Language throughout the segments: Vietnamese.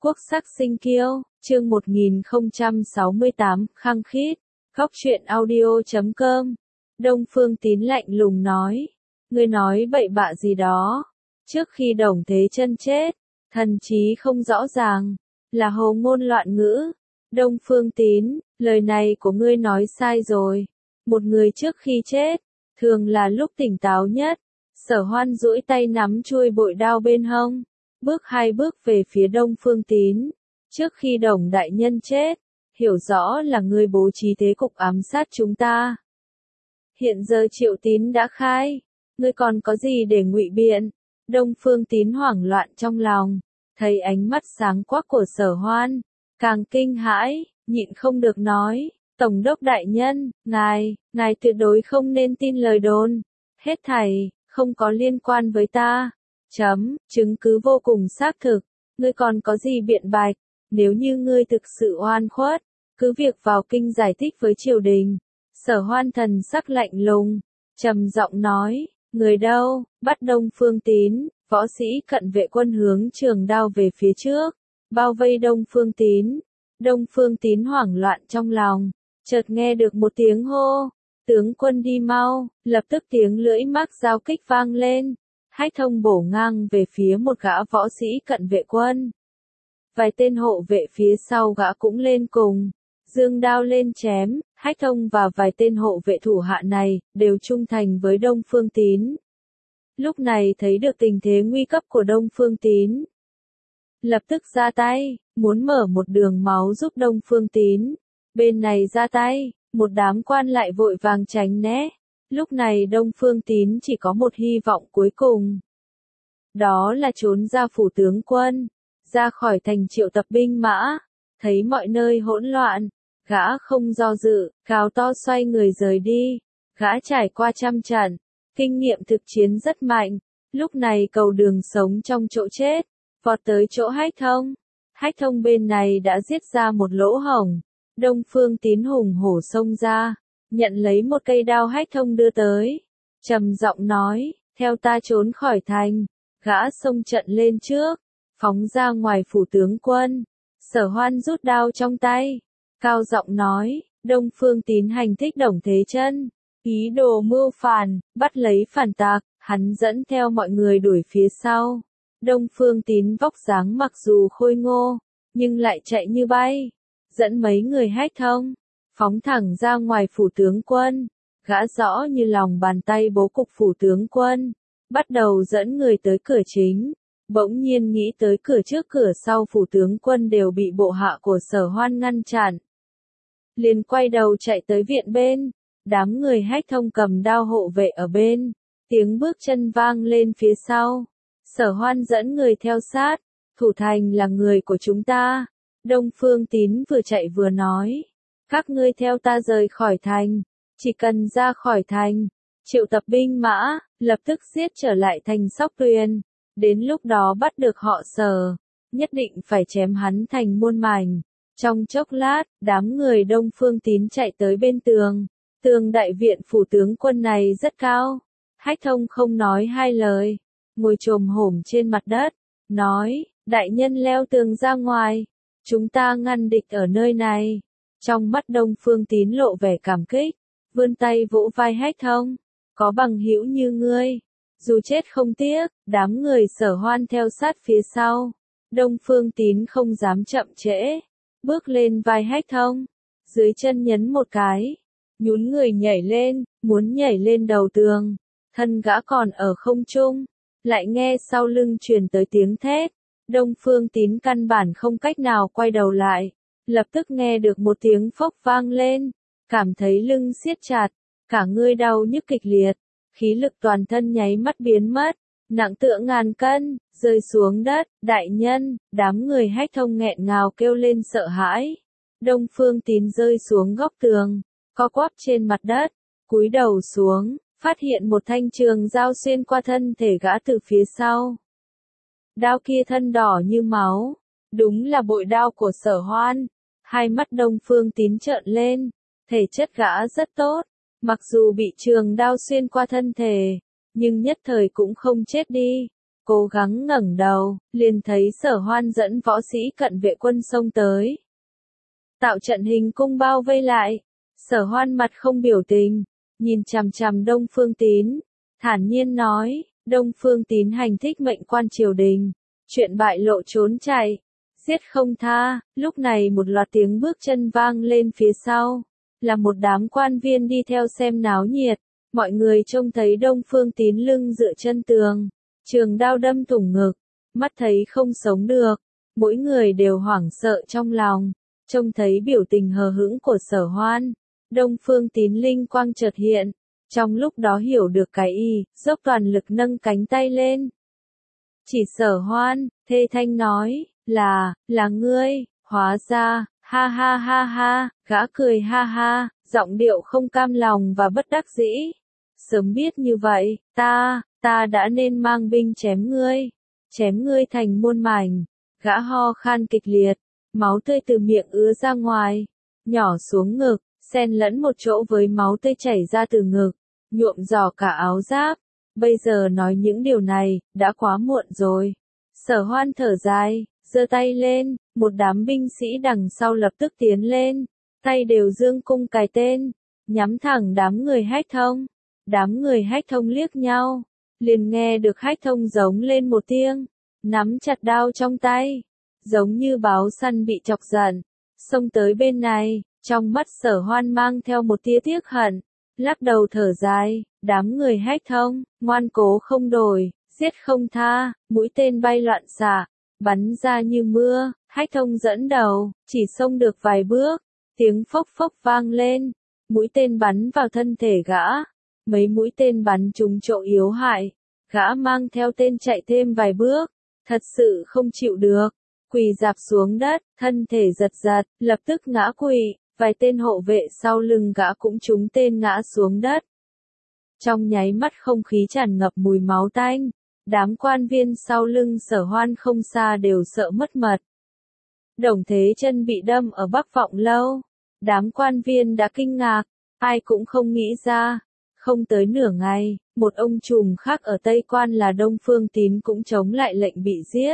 Quốc sắc sinh kiêu, chương 1068, khăng khít, góc truyện audio.com. Đông Phương Tín lạnh lùng nói, ngươi nói bậy bạ gì đó, trước khi Đồng Thế Chân chết, thần trí không rõ ràng, là hồ ngôn loạn ngữ. Đông Phương Tín, lời này của ngươi nói sai rồi, một người trước khi chết, thường là lúc tỉnh táo nhất. Sở Hoan duỗi tay nắm chuôi bội đao bên hông, bước hai bước về phía Đông Phương Tín. Trước khi Đồng đại nhân chết, hiểu rõ là ngươi bố trí thế cục ám sát chúng ta. Hiện giờ Triệu Tín đã khai, ngươi còn có gì để ngụy biện? Đông Phương Tín hoảng loạn trong lòng, thấy ánh mắt sáng quắc của Sở Hoan, càng kinh hãi, nhịn không được nói, Tổng đốc đại nhân, ngài tuyệt đối không nên tin lời đồn, hết thảy không có liên quan với ta. Chứng cứ vô cùng xác thực, ngươi còn có gì biện bạch? Nếu như ngươi thực sự oan khuất, cứ việc vào kinh giải thích với triều đình. Sở Hoan thần sắc lạnh lùng, trầm giọng nói, người đâu? Bắt Đông Phương Tín. Võ sĩ cận vệ quân hướng trường đao về phía trước, bao vây Đông Phương Tín. Đông Phương Tín hoảng loạn trong lòng, chợt nghe được một tiếng hô, tướng quân đi mau. Lập tức tiếng lưỡi mác giao kích vang lên, Hách Thông bổ ngang về phía một gã võ sĩ cận vệ quân. Vài tên hộ vệ phía sau gã cũng lên cùng, giương đao lên chém. Hách Thông và vài tên hộ vệ thủ hạ này đều trung thành với Đông Phương Tín. Lúc này thấy được tình thế nguy cấp của Đông Phương Tín, lập tức ra tay, muốn mở một đường máu giúp Đông Phương Tín. Bên này ra tay, một đám quan lại vội vàng tránh né. Lúc này Đông Phương Tín chỉ có một hy vọng cuối cùng, đó là trốn ra phủ tướng quân, ra khỏi thành triệu tập binh mã. Thấy mọi nơi hỗn loạn, gã không do dự, cao to xoay người rời đi. Gã trải qua trăm trận, kinh nghiệm thực chiến rất mạnh, lúc này cầu đường sống trong chỗ chết, vọt tới chỗ Hách Thông. Hách Thông bên này đã giết ra một lỗ hổng, Đông Phương Tín hùng hổ xông ra, nhận lấy một cây đao Hách Thông đưa tới, trầm giọng nói, theo ta trốn khỏi thành. Gã xông trận lên trước, phóng ra ngoài phủ tướng quân. Sở Hoan rút đao trong tay, cao giọng nói, Đông Phương Tín hành thích Đồng Thế Chân, ý đồ mưu phản, bắt lấy phản tặc. Hắn dẫn theo mọi người đuổi phía sau. Đông Phương Tín vóc dáng mặc dù khôi ngô, nhưng lại chạy như bay, dẫn mấy người Hách Thông, phóng thẳng ra ngoài phủ tướng quân. Gã rõ như lòng bàn tay bố cục phủ tướng quân, bắt đầu dẫn người tới cửa chính. Bỗng nhiên nghĩ tới cửa trước cửa sau phủ tướng quân đều bị bộ hạ của Sở Hoan ngăn chặn, liền quay đầu chạy tới viện bên. Đám người Hách Thông cầm đao hộ vệ ở bên, tiếng bước chân vang lên phía sau. Sở Hoan dẫn người theo sát, thủ thành là người của chúng ta. Đông Phương Tín vừa chạy vừa nói, các ngươi theo ta rời khỏi thành, chỉ cần ra khỏi thành, triệu tập binh mã, lập tức giết trở lại thành Sóc Tuyền. Đến lúc đó bắt được họ Sở, nhất định phải chém hắn thành muôn mảnh. Trong chốc lát, đám người Đông Phương Tín chạy tới bên tường. Tường đại viện phủ tướng quân này rất cao. Hách Thông không nói hai lời, ngồi chồm hổm trên mặt đất, nói, đại nhân leo tường ra ngoài, chúng ta ngăn địch ở nơi này. Trong mắt Đông Phương Tín lộ vẻ cảm kích, vươn tay vỗ vai Hách Thông, có bằng hữu như ngươi, dù chết không tiếc. Đám người Sở Hoan theo sát phía sau. Đông Phương Tín không dám chậm trễ, bước lên vai Hách Thông, dưới chân nhấn một cái, nhún người nhảy lên, muốn nhảy lên đầu tường. Thân gã còn ở không trung, lại nghe sau lưng truyền tới tiếng thét. Đông Phương Tín căn bản không cách nào quay đầu lại, lập tức nghe được một tiếng phốc vang lên, cảm thấy lưng siết chặt, cả người đau nhức kịch liệt, khí lực toàn thân nháy mắt biến mất, nặng tựa ngàn cân, rơi xuống đất. Đại nhân, đám người Hách Thông nghẹn ngào kêu lên sợ hãi. Đông Phương Tín rơi xuống góc tường, co quắp trên mặt đất, cúi đầu xuống, phát hiện một thanh trường đao xuyên qua thân thể gã từ phía sau. Đao kia thân đỏ như máu, đúng là bội đao của Sở Hoan. Hai mắt Đông Phương Tín trợn lên, thể chất gã rất tốt, mặc dù bị trường đao xuyên qua thân thể, nhưng nhất thời cũng không chết đi. cố gắng ngẩng đầu, liền thấy Sở Hoan dẫn võ sĩ cận vệ quân xông tới. Tạo trận hình cung bao vây lại. Sở Hoan mặt không biểu tình, nhìn chằm chằm Đông Phương Tín, thản nhiên nói, Đông Phương Tín hành thích mệnh quan triều đình, chuyện bại lộ trốn chạy, giết không tha. Lúc này một loạt tiếng bước chân vang lên phía sau, là một đám quan viên đi theo xem náo nhiệt. Mọi người trông thấy Đông Phương Tín lưng dựa chân tường, trường đao đâm thủng ngực, mắt thấy không sống được, mỗi người đều hoảng sợ trong lòng. Trông thấy biểu tình hờ hững của Sở Hoan, Đông Phương Tín linh quang chợt hiện, trong lúc đó hiểu được cái ý, dốc toàn lực nâng cánh tay lên. Chỉ Sở Hoan, thê thanh nói, là ngươi, hóa ra, ha ha ha ha, gã cười ha ha, giọng điệu không cam lòng và bất đắc dĩ. Sớm biết như vậy, ta đã nên mang binh chém ngươi thành muôn mảnh. Gã ho khan kịch liệt, máu tươi từ miệng ứa ra ngoài, nhỏ xuống ngực, xen lẫn một chỗ với máu tươi chảy ra từ ngực, nhuộm rò cả áo giáp. Bây giờ nói những điều này, đã quá muộn rồi. Sở Hoan thở dài, giơ tay lên, một đám binh sĩ đằng sau lập tức tiến lên, tay đều dương cung cài tên, nhắm thẳng đám người Hách Thông. Đám người Hách Thông liếc nhau, liền nghe được Hách Thông giống lên một tiếng, nắm chặt đao trong tay, giống như báo săn bị chọc giận, xông tới bên này. Trong mắt Sở Hoan mang theo một tia tiếc hận, lắc đầu thở dài, đám người Hách Thông, ngoan cố không đổi, giết không tha. Mũi tên bay loạn xạ, bắn ra như mưa. Hách Thông dẫn đầu, chỉ xông được vài bước, tiếng phốc phốc vang lên, mũi tên bắn vào thân thể gã. Mấy mũi tên bắn trúng chỗ yếu hại, gã mang theo tên chạy thêm vài bước, thật sự không chịu được, quỳ rạp xuống đất, thân thể giật giật, lập tức ngã quỵ. Vài tên hộ vệ sau lưng gã cũng trúng tên ngã xuống đất. Trong nháy mắt không khí tràn ngập mùi máu tanh, đám quan viên sau lưng Sở Hoan không xa đều sợ mất mật. Đồng Thế Chân bị đâm ở Bắc Vọng Lâu, đám quan viên đã kinh ngạc, ai cũng không nghĩ ra. Không tới nửa ngày, một ông trùm khác ở Tây Quan là Đông Phương Tín cũng chống lại lệnh bị giết.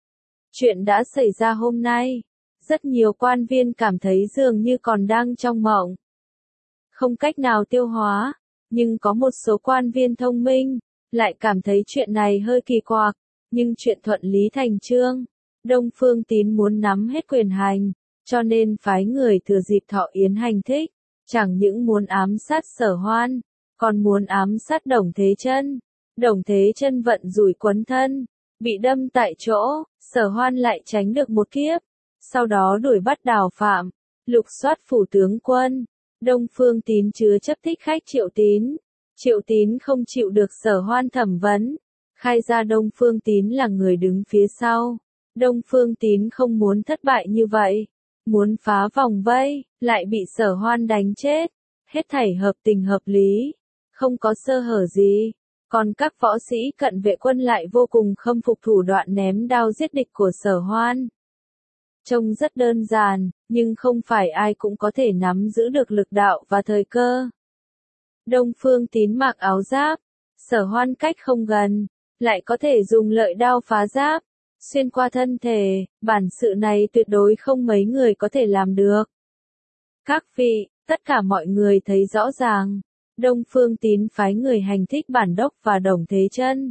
Chuyện đã xảy ra hôm nay, rất nhiều quan viên cảm thấy dường như còn đang trong mộng, không cách nào tiêu hóa, nhưng có một số quan viên thông minh, lại cảm thấy chuyện này hơi kỳ quặc, nhưng chuyện thuận lý thành chương. Đông Phương Tín muốn nắm hết quyền hành, cho nên phái người thừa dịp Thọ Yến hành thích, chẳng những muốn ám sát Sở Hoan, còn muốn ám sát Đồng Thế Chân. Đồng Thế Chân vận rủi quấn thân, bị đâm tại chỗ, Sở Hoan lại tránh được một kiếp. Sau đó đuổi bắt Đào Phạm, lục soát phủ tướng quân. Đông Phương Tín chứa chấp thích khách Triệu Tín. Triệu Tín không chịu được Sở Hoan thẩm vấn, khai ra Đông Phương Tín là người đứng phía sau. Đông Phương Tín không muốn thất bại như vậy, muốn phá vòng vây, lại bị Sở Hoan đánh chết. Hết thảy hợp tình hợp lý, không có sơ hở gì. Còn các võ sĩ cận vệ quân lại vô cùng khâm phục thủ đoạn ném đao giết địch của Sở Hoan. Trông rất đơn giản, nhưng không phải ai cũng có thể nắm giữ được lực đạo và thời cơ. Đông Phương Tín mặc áo giáp, Sở Hoan cách không gần, lại có thể dùng lợi đao phá giáp, xuyên qua thân thể, bản sự này tuyệt đối không mấy người có thể làm được. Các vị, tất cả mọi người thấy rõ ràng, Đông Phương Tín phái người hành thích Bản Đốc và Đồng Thế Chân.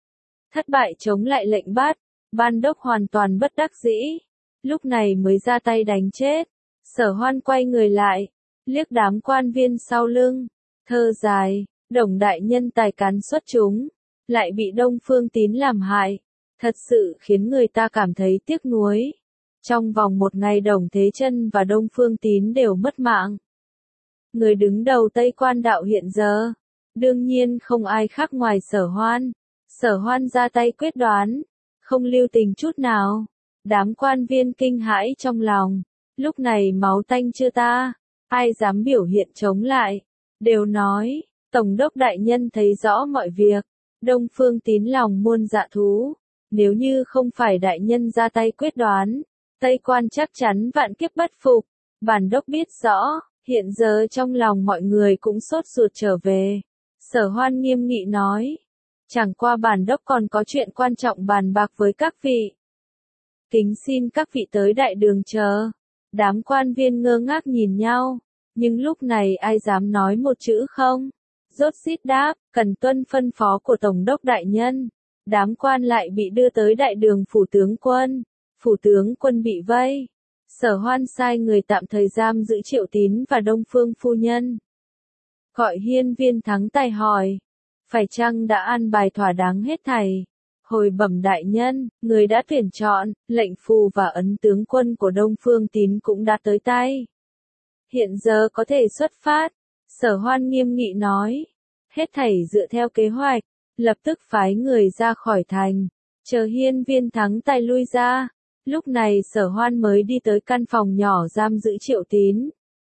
Thất bại chống lại lệnh bắt, Ban Đốc hoàn toàn bất đắc dĩ, lúc này mới ra tay đánh chết. Sở Hoan quay người lại, liếc đám quan viên sau lưng, thơ dài, Đồng đại nhân tài cán xuất chúng, lại bị Đông Phương Tín làm hại, thật sự khiến người ta cảm thấy tiếc nuối. Trong vòng một ngày Đồng Thế Chân và Đông Phương Tín đều mất mạng. Người đứng đầu Tây Quan đạo hiện giờ, đương nhiên không ai khác ngoài Sở Hoan. Sở Hoan ra tay quyết đoán, không lưu tình chút nào. Đám quan viên kinh hãi trong lòng, lúc này máu tanh chưa ta, ai dám biểu hiện chống lại, đều nói, Tổng đốc đại nhân thấy rõ mọi việc, Đông Phương Tín lòng muôn dạ thú, nếu như không phải đại nhân ra tay quyết đoán, Tây Quan chắc chắn vạn kiếp bất phục. Bản đốc biết rõ, hiện giờ trong lòng mọi người cũng sốt ruột trở về. Sở Hoan nghiêm nghị nói, Chẳng qua bản đốc còn có chuyện quan trọng bàn bạc với các vị. Kính xin các vị tới đại đường chờ. Đám quan viên ngơ ngác nhìn nhau, nhưng lúc này ai dám nói một chữ không? Rốt rít đáp, cần tuân phân phó của Tổng đốc đại nhân. Đám quan lại bị đưa tới đại đường phủ tướng quân. Phủ tướng quân bị vây. Sở Hoan sai người tạm thời giam giữ Triệu Tín và Đông Phương phu nhân. Gọi hiên viên Thắng Tài hỏi, phải chăng đã an bài thỏa đáng hết thảy? Hồi bẩm đại nhân, người đã tuyển chọn, lệnh phù và ấn tướng quân của Đông Phương Tín cũng đã tới tay. Hiện giờ có thể xuất phát. Sở Hoan nghiêm nghị nói, hết thảy dựa theo kế hoạch, lập tức phái người ra khỏi thành, chờ hiên viên Thắng Tài lui ra. Lúc này Sở Hoan mới đi tới căn phòng nhỏ giam giữ Triệu Tín.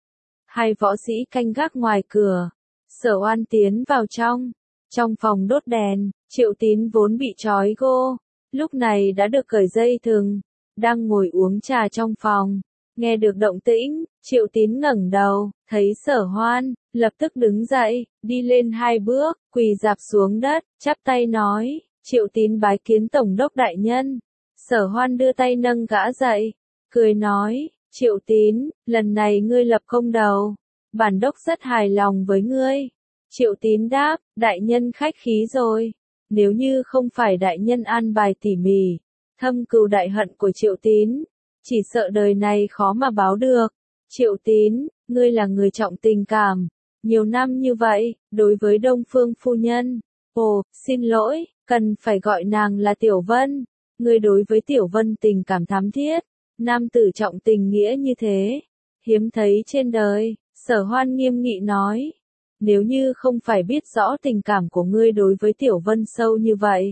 Hai võ sĩ canh gác ngoài cửa. Sở Hoan tiến vào trong. Trong phòng đốt đèn, Triệu Tín vốn bị trói gô, lúc này đã được cởi dây thừng, đang ngồi uống trà trong phòng. Nghe được động tĩnh, Triệu Tín ngẩng đầu, thấy Sở Hoan, lập tức đứng dậy, đi lên 2 bước, quỳ rạp xuống đất, chắp tay nói, Triệu Tín bái kiến Tổng đốc đại nhân. Sở Hoan đưa tay nâng gã dậy, cười nói, Triệu Tín, lần này ngươi lập công đầu, bản đốc rất hài lòng với ngươi. Triệu Tín đáp, đại nhân khách khí rồi, nếu như không phải đại nhân an bài tỉ mỉ, thâm cừu đại hận của Triệu Tín, chỉ sợ đời này khó mà báo được. Triệu Tín, ngươi là người trọng tình cảm, nhiều năm như vậy, đối với Đông Phương phu nhân, ồ, xin lỗi, cần phải gọi nàng là Tiểu Vân, ngươi đối với Tiểu Vân tình cảm thắm thiết, nam tử trọng tình nghĩa như thế, hiếm thấy trên đời. Sở Hoan nghiêm nghị nói, nếu như không phải biết rõ tình cảm của ngươi đối với Tiểu Vân sâu như vậy,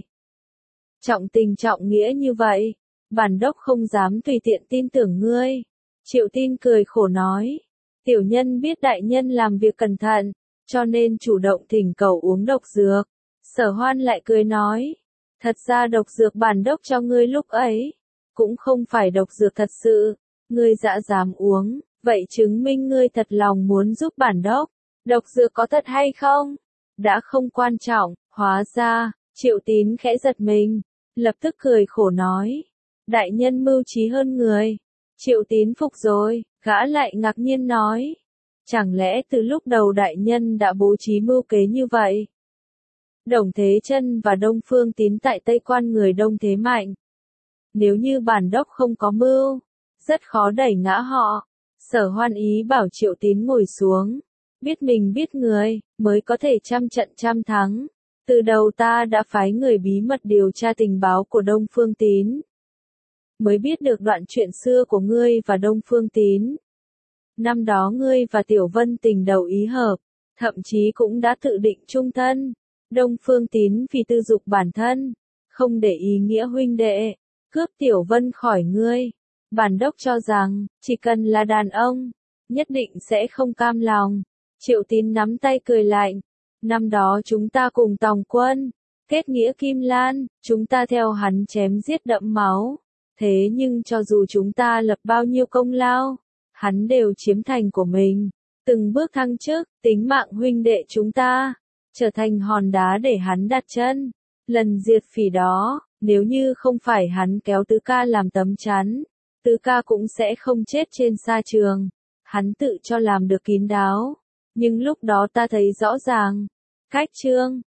trọng tình trọng nghĩa như vậy, bản đốc không dám tùy tiện tin tưởng ngươi. Triệu Tín cười khổ nói, tiểu nhân biết đại nhân làm việc cẩn thận, cho nên chủ động thỉnh cầu uống độc dược. Sở Hoan lại cười nói, thật ra độc dược bản đốc cho ngươi lúc ấy, cũng không phải độc dược thật sự, ngươi dám uống, vậy chứng minh ngươi thật lòng muốn giúp bản đốc. Độc dược có thật hay không? Đã không quan trọng, hóa ra, Triệu Tín khẽ giật mình, lập tức cười khổ nói, đại nhân mưu trí hơn người. Triệu Tín phục rồi, gã lại ngạc nhiên nói, chẳng lẽ từ lúc đầu đại nhân đã bố trí mưu kế như vậy? Đồng Thế Chân và Đông Phương Tín tại Tây Quan người Đông thế mạnh. Nếu như bản đốc không có mưu, rất khó đẩy ngã họ. Sở Hoan ý bảo Triệu Tín ngồi xuống. Biết mình biết người, mới có thể trăm trận trăm thắng. Từ đầu ta đã phái người bí mật điều tra tình báo của Đông Phương Tín. Mới biết được đoạn chuyện xưa của ngươi và Đông Phương Tín. Năm đó ngươi và Tiểu Vân tình đầu ý hợp, thậm chí cũng đã tự định chung thân. Đông Phương Tín vì tư dục bản thân, không để ý nghĩa huynh đệ, cướp Tiểu Vân khỏi ngươi. Bản đốc cho rằng, chỉ cần là đàn ông, nhất định sẽ không cam lòng. Triệu Tín nắm tay cười lạnh. Năm đó chúng ta cùng tòng quân, kết nghĩa Kim Lan, chúng ta theo hắn chém giết đẫm máu. Thế nhưng cho dù chúng ta lập bao nhiêu công lao, hắn đều chiếm thành của mình. Từng bước thăng chức, tính mạng huynh đệ chúng ta, trở thành hòn đá để hắn đặt chân. Lần diệt phỉ đó, nếu như không phải hắn kéo Tứ Ca làm tấm chắn, Tứ Ca cũng sẽ không chết trên sa trường. Hắn tự cho làm được kín đáo. Nhưng lúc đó ta thấy rõ ràng, cách trương,